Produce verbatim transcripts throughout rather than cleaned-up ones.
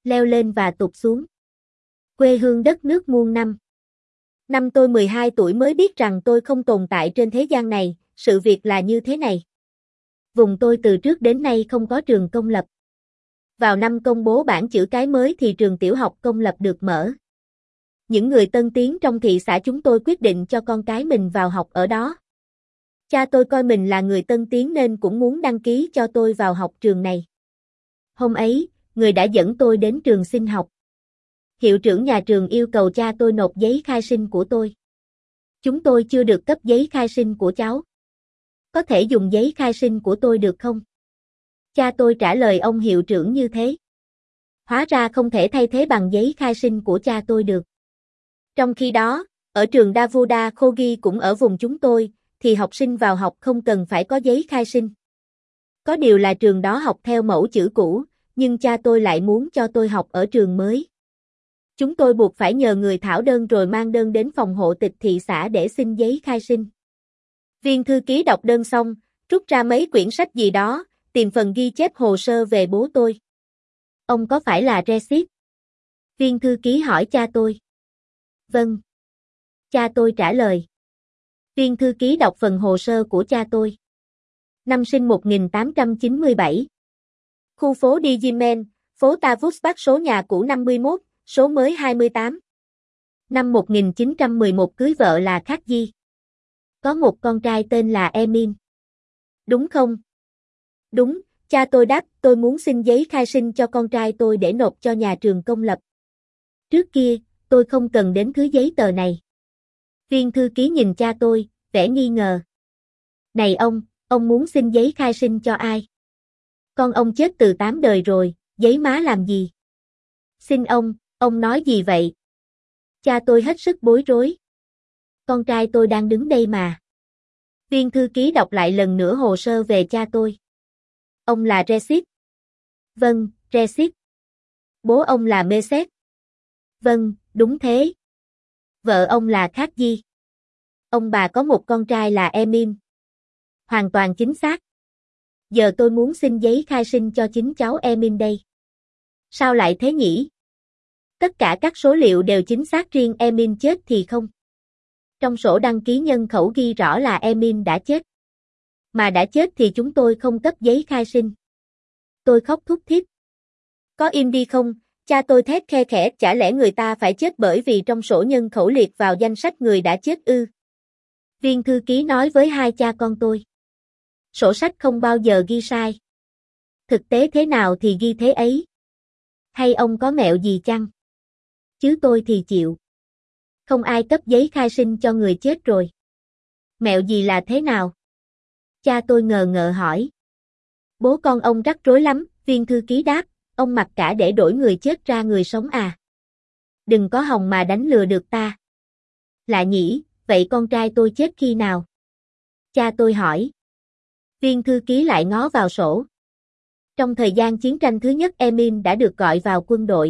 leo lên và tụt xuống. Quê hương đất nước muôn năm. Năm tôi mười hai tuổi mới biết rằng tôi không tồn tại trên thế gian này, sự việc là như thế này. Vùng tôi từ trước đến nay không có trường công lập. Vào năm công bố bảng chữ cái mới thì trường tiểu học công lập được mở. Những người tân tiến trong thị xã chúng tôi quyết định cho con cái mình vào học ở đó. Cha tôi coi mình là người tân tiến nên cũng muốn đăng ký cho tôi vào học trường này. Hôm ấy, người đã dẫn tôi đến trường xin học. Hiệu trưởng nhà trường yêu cầu cha tôi nộp giấy khai sinh của tôi. Chúng tôi chưa được cấp giấy khai sinh của cháu. Có thể dùng giấy khai sinh của tôi được không? Cha tôi trả lời ông hiệu trưởng như thế. Hóa ra không thể thay thế bằng giấy khai sinh của cha tôi được. Trong khi đó, ở trường Davuda Khogi cũng ở vùng chúng tôi, thì học sinh vào học không cần phải có giấy khai sinh. Có điều là trường đó học theo mẫu chữ cũ, nhưng cha tôi lại muốn cho tôi học ở trường mới. Chúng tôi buộc phải nhờ người thảo đơn rồi mang đơn đến phòng hộ tịch thị xã để xin giấy khai sinh. Viên thư ký đọc đơn xong, rút ra mấy quyển sách gì đó, tìm phần ghi chép hồ sơ về bố tôi. Ông có phải là Reshid? Viên thư ký hỏi cha tôi. Vâng. Cha tôi trả lời. Viên thư ký đọc phần hồ sơ của cha tôi. Năm sinh một nghìn tám trăm chín mươi bảy. Khu phố Digimen, phố Tavusbach, số nhà cũ năm mươi mốt, số mới hai mươi tám. Năm một nghìn chín trăm mười một cưới vợ là Khắc Di. Có một con trai tên là Emin. Đúng không? Đúng, cha tôi đáp, tôi muốn xin giấy khai sinh cho con trai tôi để nộp cho nhà trường công lập. Trước kia, tôi không cần đến thứ giấy tờ này. Viên thư ký nhìn cha tôi, vẻ nghi ngờ. Này ông, ông muốn xin giấy khai sinh cho ai? Con ông chết từ tám đời rồi, giấy má làm gì? Xin ông, ông nói gì vậy? Cha tôi hết sức bối rối. Con trai tôi đang đứng đây mà. Viên thư ký đọc lại lần nữa hồ sơ về cha tôi. Ông là Reshid. Vâng, Reshid. Bố ông là Mesed. Vâng, đúng thế. Vợ ông là Khắc Di. Ông bà có một con trai là Emin. Hoàn toàn chính xác. Giờ tôi muốn xin giấy khai sinh cho chính cháu Emin đây. Sao lại thế nhỉ? Tất cả các số liệu đều chính xác, riêng Emin chết thì không. Trong sổ đăng ký nhân khẩu ghi rõ là Emin đã chết. Mà đã chết thì chúng tôi không cấp giấy khai sinh. Tôi khóc thút thít. Có im đi không? Cha tôi thét khe khẽ, chả lẽ người ta phải chết bởi vì trong sổ nhân khẩu liệt vào danh sách người đã chết ư? Viên thư ký nói với hai cha con tôi. Sổ sách không bao giờ ghi sai. Thực tế thế nào thì ghi thế ấy. Hay ông có mẹo gì chăng? Chứ tôi thì chịu. Không ai cấp giấy khai sinh cho người chết rồi. Mẹo gì là thế nào? Cha tôi ngờ ngợ hỏi. Bố con ông rắc rối lắm, viên thư ký đáp, ông mặc cả để đổi người chết ra người sống à? Đừng có hòng mà đánh lừa được ta. Lạ nhỉ, vậy con trai tôi chết khi nào? Cha tôi hỏi. Viên thư ký lại ngó vào sổ. Trong thời gian chiến tranh thứ nhất, Emin đã được gọi vào quân đội.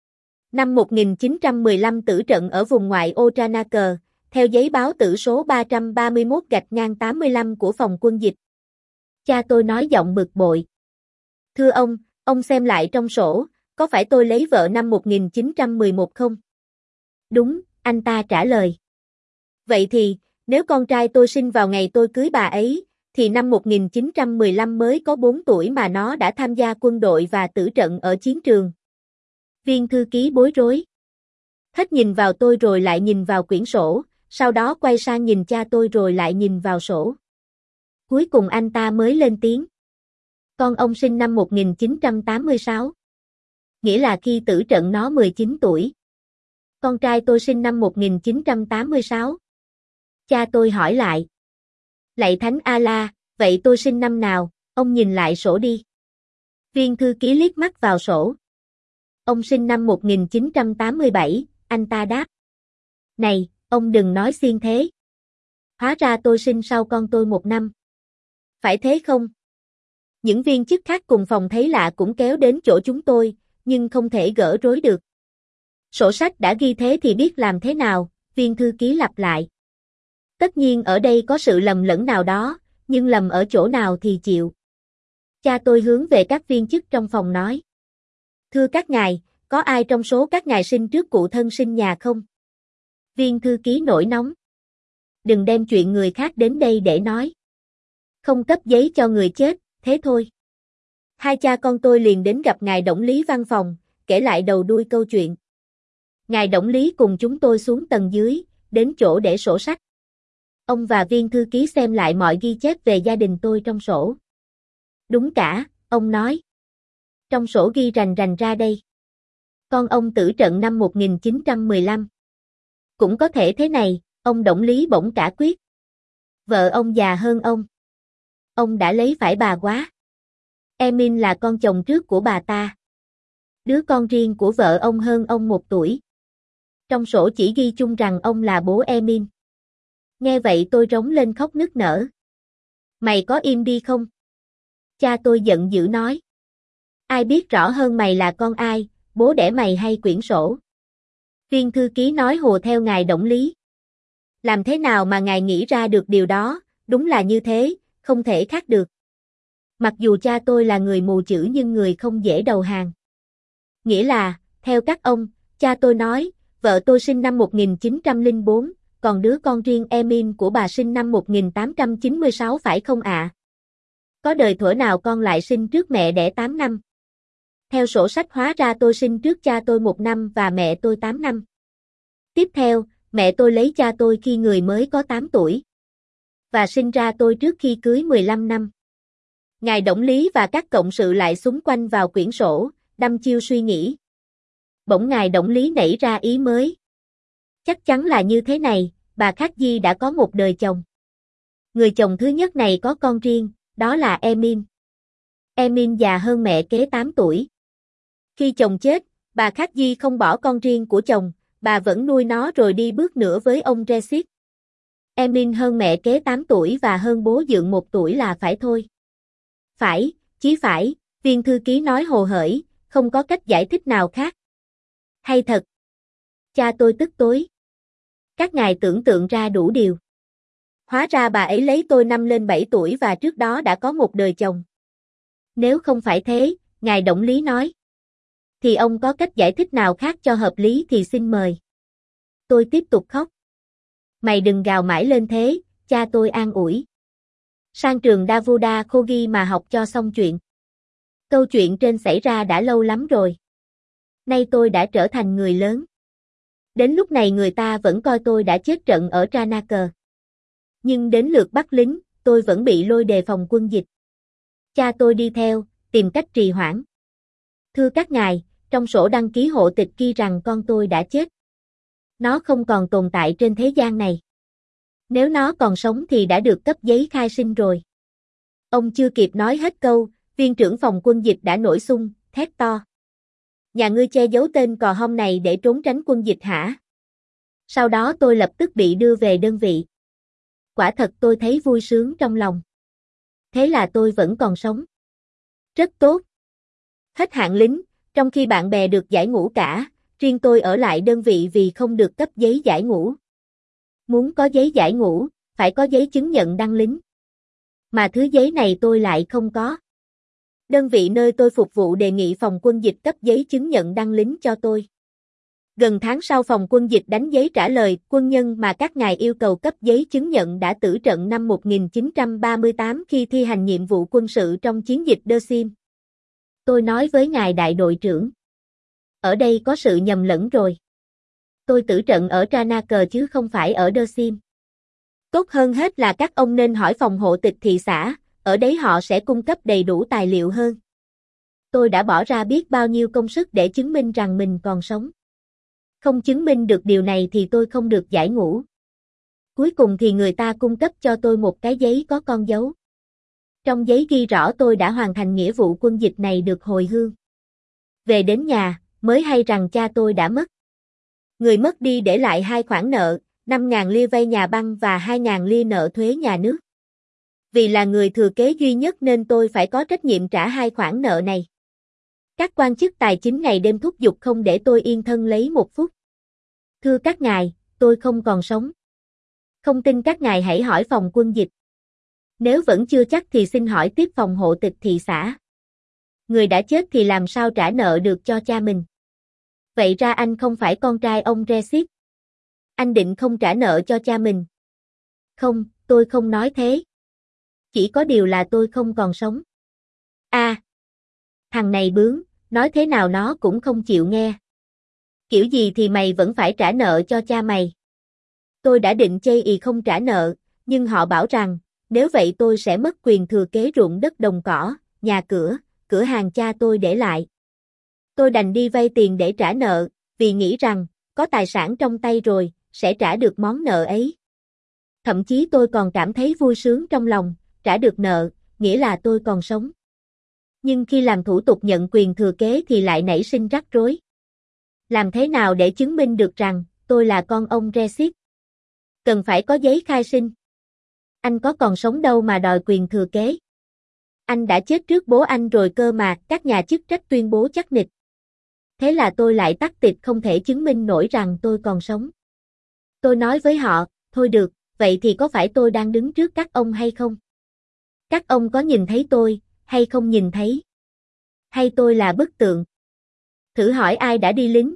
Năm một nghìn chín trăm mười lăm tử trận ở vùng ngoại ô Tranaker, theo giấy báo tử số ba trăm ba mươi mốt gạch ngang tám mươi lăm của phòng quân dịch. Cha tôi nói giọng bực bội. Thưa ông, ông xem lại trong sổ, có phải tôi lấy vợ năm một nghìn chín trăm mười một không? Đúng, anh ta trả lời. Vậy thì, nếu con trai tôi sinh vào ngày tôi cưới bà ấy, thì năm một nghìn chín trăm mười lăm mới có bốn tuổi mà nó đã tham gia quân đội và tử trận ở chiến trường. Viên thư ký bối rối. Hết nhìn vào tôi rồi lại nhìn vào quyển sổ, sau đó quay sang nhìn cha tôi rồi lại nhìn vào sổ. Cuối cùng anh ta mới lên tiếng. Con ông sinh năm một nghìn chín trăm tám mươi sáu. Nghĩa là khi tử trận nó mười chín tuổi. Con trai tôi sinh năm một nghìn chín trăm tám mươi sáu. Cha tôi hỏi lại. Lạy Thánh A-la, vậy tôi sinh năm nào, ông nhìn lại sổ đi. Viên thư ký liếc mắt vào sổ. Ông sinh năm một nghìn chín trăm tám mươi bảy, anh ta đáp. Này, ông đừng nói xiên thế. Hóa ra tôi sinh sau con tôi một năm. Phải thế không? Những viên chức khác cùng phòng thấy lạ cũng kéo đến chỗ chúng tôi, nhưng không thể gỡ rối được. Sổ sách đã ghi thế thì biết làm thế nào, viên thư ký lặp lại. Tất nhiên ở đây có sự lầm lẫn nào đó, nhưng lầm ở chỗ nào thì chịu. Cha tôi hướng về các viên chức trong phòng nói. Thưa các ngài, Có ai trong số các ngài sinh trước cụ thân sinh nhà không? Viên thư ký nổi nóng. Đừng đem chuyện người khác đến đây để nói. Không cấp giấy cho người chết, thế thôi. Hai cha con tôi liền đến gặp ngài Đổng Lý văn phòng, kể lại đầu đuôi câu chuyện. Ngài Đổng Lý cùng chúng tôi xuống tầng dưới, đến chỗ để sổ sách. Ông và viên thư ký xem lại mọi ghi chép về gia đình tôi trong sổ. Đúng cả, ông nói. Trong sổ ghi rành rành ra đây. Con ông tử trận năm một nghìn chín trăm mười lăm. Cũng có thể thế này, ông Đổng Lý bỗng cả quyết. Vợ ông già hơn ông. Ông đã lấy phải bà quá. Emin là con chồng trước của bà ta. Đứa con riêng của vợ ông hơn ông một tuổi. Trong sổ chỉ ghi chung rằng ông là bố Emin. Nghe vậy tôi rống lên khóc nức nở. Mày có im đi không? Cha tôi giận dữ nói. Ai biết rõ hơn mày là con ai, bố đẻ mày hay quyển sổ? Viên thư ký nói hùa theo ngài Đổng Lý. Làm thế nào mà ngài nghĩ ra được điều đó, đúng là như thế, không thể khác được. Mặc dù cha tôi là người mù chữ nhưng người không dễ đầu hàng. Nghĩa là, theo các ông, cha tôi nói, vợ tôi sinh năm một nghìn chín trăm lẻ bốn, còn đứa con riêng Emin của bà sinh năm một nghìn tám trăm chín mươi sáu phải không ạ? À? Có đời thuở nào con lại sinh trước mẹ đẻ tám năm? Theo sổ sách hóa ra tôi sinh trước cha tôi một năm và mẹ tôi tám năm. Tiếp theo, mẹ tôi lấy cha tôi khi người mới có tám tuổi. Và sinh ra tôi trước khi cưới mười lăm năm. Ngài Đổng Lý và các cộng sự lại xúm quanh vào quyển sổ, đăm chiêu suy nghĩ. Bỗng ngài Đổng Lý nảy ra ý mới. Chắc chắn là như thế này, bà Khắc Di đã có một đời chồng. Người chồng thứ nhất này có con riêng, đó là Emin. Emin già hơn mẹ kế tám tuổi. Khi chồng chết, bà Khắc Di không bỏ con riêng của chồng, bà vẫn nuôi nó rồi đi bước nữa với ông Resit. Emin hơn mẹ kế tám tuổi và hơn bố dượng một tuổi là phải thôi. Phải, chí phải, viên thư ký nói hồ hởi, không có cách giải thích nào khác. Hay thật. Cha tôi tức tối. Các ngài tưởng tượng ra đủ điều. Hóa ra bà ấy lấy tôi năm lên bảy tuổi và trước đó đã có một đời chồng. Nếu không phải thế, ngài Đổng Lý nói. Thì ông có cách giải thích nào khác cho hợp lý thì xin mời. Tôi tiếp tục khóc. Mày đừng gào mãi lên thế, cha tôi an ủi. Sang trường Davuda Khogi mà học cho xong chuyện. Câu chuyện trên xảy ra đã lâu lắm rồi. Nay tôi đã trở thành người lớn. Đến lúc này người ta vẫn coi tôi đã chết trận ở Tranakar. Nhưng đến lượt bắt lính, tôi vẫn bị lôi đề phòng quân dịch. Cha tôi đi theo, tìm cách trì hoãn. Thưa các ngài, trong sổ đăng ký hộ tịch ghi rằng con tôi đã chết. Nó không còn tồn tại trên thế gian này. Nếu nó còn sống thì đã được cấp giấy khai sinh rồi. Ông chưa kịp nói hết câu, viên trưởng phòng quân dịch đã nổi xung, thét to. Nhà ngươi che giấu tên cò hông này để trốn tránh quân dịch hả? Sau đó tôi lập tức bị đưa về đơn vị. Quả thật tôi thấy vui sướng trong lòng. Thế là tôi vẫn còn sống. Rất tốt. Hết hạn lính, trong khi bạn bè được giải ngũ cả, riêng tôi ở lại đơn vị vì không được cấp giấy giải ngũ. Muốn có giấy giải ngũ, phải có giấy chứng nhận đăng lính. Mà thứ giấy này tôi lại không có. Đơn vị nơi tôi phục vụ đề nghị phòng quân dịch cấp giấy chứng nhận đăng lính cho tôi. Gần tháng sau phòng quân dịch đánh giấy trả lời, quân nhân mà các ngài yêu cầu cấp giấy chứng nhận đã tử trận năm một nghìn chín trăm ba mươi tám khi thi hành nhiệm vụ quân sự trong chiến dịch Đơ Sim. Tôi nói với ngài đại đội trưởng. Ở đây có sự nhầm lẫn rồi. Tôi tử trận ở Tranakar chứ không phải ở Đơ Sim. Tốt hơn hết là các ông nên hỏi phòng hộ tịch thị xã, ở đấy họ sẽ cung cấp đầy đủ tài liệu hơn. Tôi đã bỏ ra biết bao nhiêu công sức để chứng minh rằng mình còn sống. Không chứng minh được điều này thì tôi không được giải ngũ. Cuối cùng thì người ta cung cấp cho tôi một cái giấy có con dấu. Trong giấy ghi rõ tôi đã hoàn thành nghĩa vụ quân dịch này được hồi hương. Về đến nhà, mới hay rằng cha tôi đã mất. Người mất đi để lại hai khoản nợ, năm nghìn lia vay nhà băng và hai nghìn lia nợ thuế nhà nước. Vì là người thừa kế duy nhất nên tôi phải có trách nhiệm trả hai khoản nợ này. Các quan chức tài chính ngày đêm thúc giục không để tôi yên thân lấy một phút. Thưa các ngài, tôi không còn sống. Không tin các ngài hãy hỏi phòng quân dịch. Nếu vẫn chưa chắc thì xin hỏi tiếp phòng hộ tịch thị xã. Người đã chết thì làm sao trả nợ được cho cha mình. Vậy ra anh không phải con trai ông Recep. Anh định không trả nợ cho cha mình. Không, tôi không nói thế. Chỉ có điều là tôi không còn sống. A, à, thằng này bướng, nói thế nào nó cũng không chịu nghe. Kiểu gì thì mày vẫn phải trả nợ cho cha mày. Tôi đã định chây ì không trả nợ, nhưng họ bảo rằng, nếu vậy tôi sẽ mất quyền thừa kế ruộng đất đồng cỏ, nhà cửa, cửa hàng cha tôi để lại. Tôi đành đi vay tiền để trả nợ, vì nghĩ rằng, có tài sản trong tay rồi, sẽ trả được món nợ ấy. Thậm chí tôi còn cảm thấy vui sướng trong lòng, trả được nợ, nghĩa là tôi còn sống. Nhưng khi làm thủ tục nhận quyền thừa kế thì lại nảy sinh rắc rối. Làm thế nào để chứng minh được rằng, tôi là con ông Recep? Cần phải có giấy khai sinh. Anh có còn sống đâu mà đòi quyền thừa kế. Anh đã chết trước bố anh rồi cơ mà, các nhà chức trách tuyên bố chắc nịch. Thế là tôi lại tắc tịch không thể chứng minh nổi rằng tôi còn sống. Tôi nói với họ, thôi được, vậy thì có phải tôi đang đứng trước các ông hay không? Các ông có nhìn thấy tôi, hay không nhìn thấy? Hay tôi là bức tượng? Thử hỏi ai đã đi lính?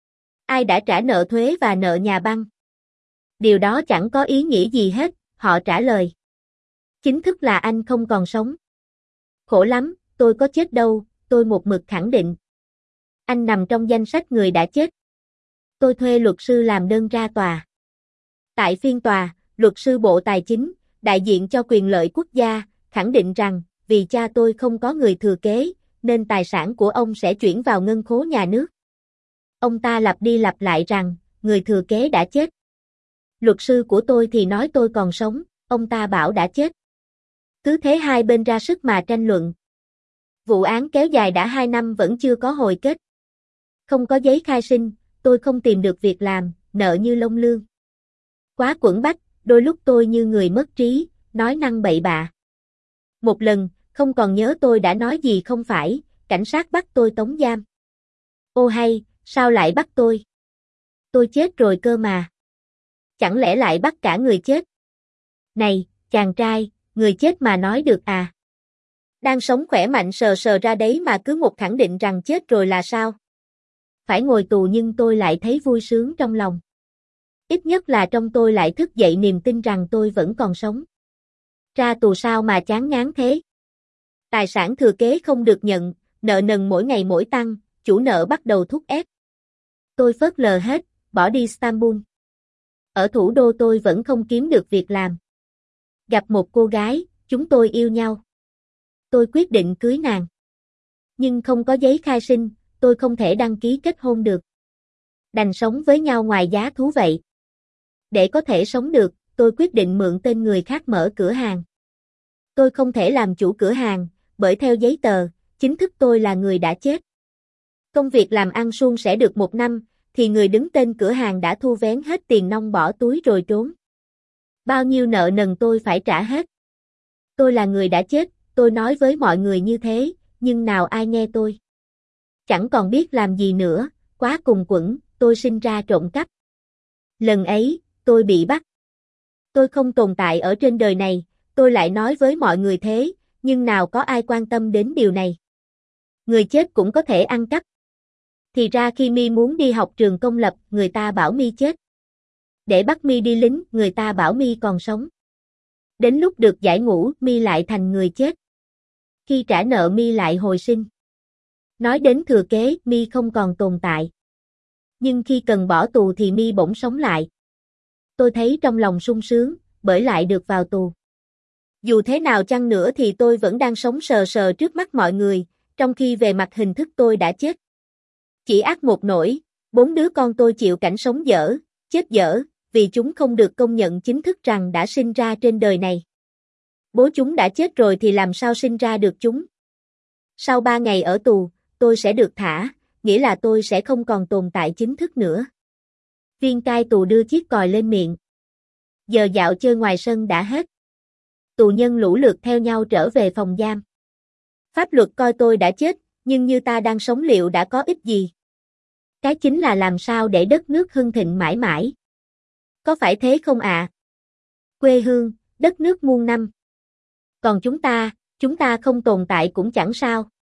Ai đã trả nợ thuế và nợ nhà băng? Điều đó chẳng có ý nghĩa gì hết, họ trả lời. Chính thức là anh không còn sống. Khổ lắm, tôi có chết đâu, tôi một mực khẳng định. Anh nằm trong danh sách người đã chết. Tôi thuê luật sư làm đơn ra tòa. Tại phiên tòa, luật sư Bộ Tài chính, đại diện cho quyền lợi quốc gia, khẳng định rằng, vì cha tôi không có người thừa kế, nên tài sản của ông sẽ chuyển vào ngân khố nhà nước. Ông ta lặp đi lặp lại rằng, người thừa kế đã chết. Luật sư của tôi thì nói tôi còn sống, ông ta bảo đã chết. Cứ thế hai bên ra sức mà tranh luận. Vụ án kéo dài đã hai năm vẫn chưa có hồi kết. Không có giấy khai sinh, tôi không tìm được việc làm, nợ như lông lương. Quá quẫn bách, đôi lúc tôi như người mất trí, nói năng bậy bạ. Một lần, không còn nhớ tôi đã nói gì không phải, cảnh sát bắt tôi tống giam. Ô hay, sao lại bắt tôi? Tôi chết rồi cơ mà. Chẳng lẽ lại bắt cả người chết? Này, chàng trai, người chết mà nói được à? Đang sống khỏe mạnh sờ sờ ra đấy mà cứ một khẳng định rằng chết rồi là sao? Phải ngồi tù nhưng tôi lại thấy vui sướng trong lòng. Ít nhất là trong tôi lại thức dậy niềm tin rằng tôi vẫn còn sống. Ra tù sao mà chán ngán thế? Tài sản thừa kế không được nhận, nợ nần mỗi ngày mỗi tăng, chủ nợ bắt đầu thúc ép. Tôi phớt lờ hết, bỏ đi Istanbul. Ở thủ đô tôi vẫn không kiếm được việc làm. Gặp một cô gái, chúng tôi yêu nhau. Tôi quyết định cưới nàng. Nhưng không có giấy khai sinh, tôi không thể đăng ký kết hôn được. Đành sống với nhau ngoài giá thú vậy. Để có thể sống được, tôi quyết định mượn tên người khác mở cửa hàng. Tôi không thể làm chủ cửa hàng, bởi theo giấy tờ, chính thức tôi là người đã chết. Công việc làm ăn suôn sẻ được một năm, thì người đứng tên cửa hàng đã thu vén hết tiền nong bỏ túi rồi trốn. Bao nhiêu nợ nần tôi phải trả hết. Tôi là người đã chết, tôi nói với mọi người như thế, nhưng nào ai nghe tôi. Chẳng còn biết làm gì nữa, quá cùng quẫn, tôi sinh ra trộm cắp. Lần ấy, tôi bị bắt. Tôi không tồn tại ở trên đời này, tôi lại nói với mọi người thế, nhưng nào có ai quan tâm đến điều này. Người chết cũng có thể ăn cắp. Thì ra khi Mi muốn đi học trường công lập, người ta bảo Mi chết. Để bắt Mi đi lính, người ta bảo Mi còn sống. Đến lúc được giải ngũ, Mi lại thành người chết. Khi trả nợ Mi lại hồi sinh. Nói đến thừa kế, Mi không còn tồn tại. Nhưng khi cần bỏ tù thì Mi bỗng sống lại. Tôi thấy trong lòng sung sướng, bởi lại được vào tù. Dù thế nào chăng nữa thì tôi vẫn đang sống sờ sờ trước mắt mọi người, trong khi về mặt hình thức tôi đã chết. Chỉ ác một nỗi, bốn đứa con tôi chịu cảnh sống dở, chết dở, vì chúng không được công nhận chính thức rằng đã sinh ra trên đời này. Bố chúng đã chết rồi thì làm sao sinh ra được chúng? Sau ba ngày ở tù, tôi sẽ được thả, nghĩa là tôi sẽ không còn tồn tại chính thức nữa. Viên cai tù đưa chiếc còi lên miệng. Giờ dạo chơi ngoài sân đã hết. Tù nhân lũ lượt theo nhau trở về phòng giam. Pháp luật coi tôi đã chết, nhưng như ta đang sống liệu đã có ích gì? Cái chính là làm sao để đất nước hưng thịnh mãi mãi. Có phải thế không ạ? À? Quê hương, đất nước muôn năm. Còn chúng ta, chúng ta không tồn tại cũng chẳng sao.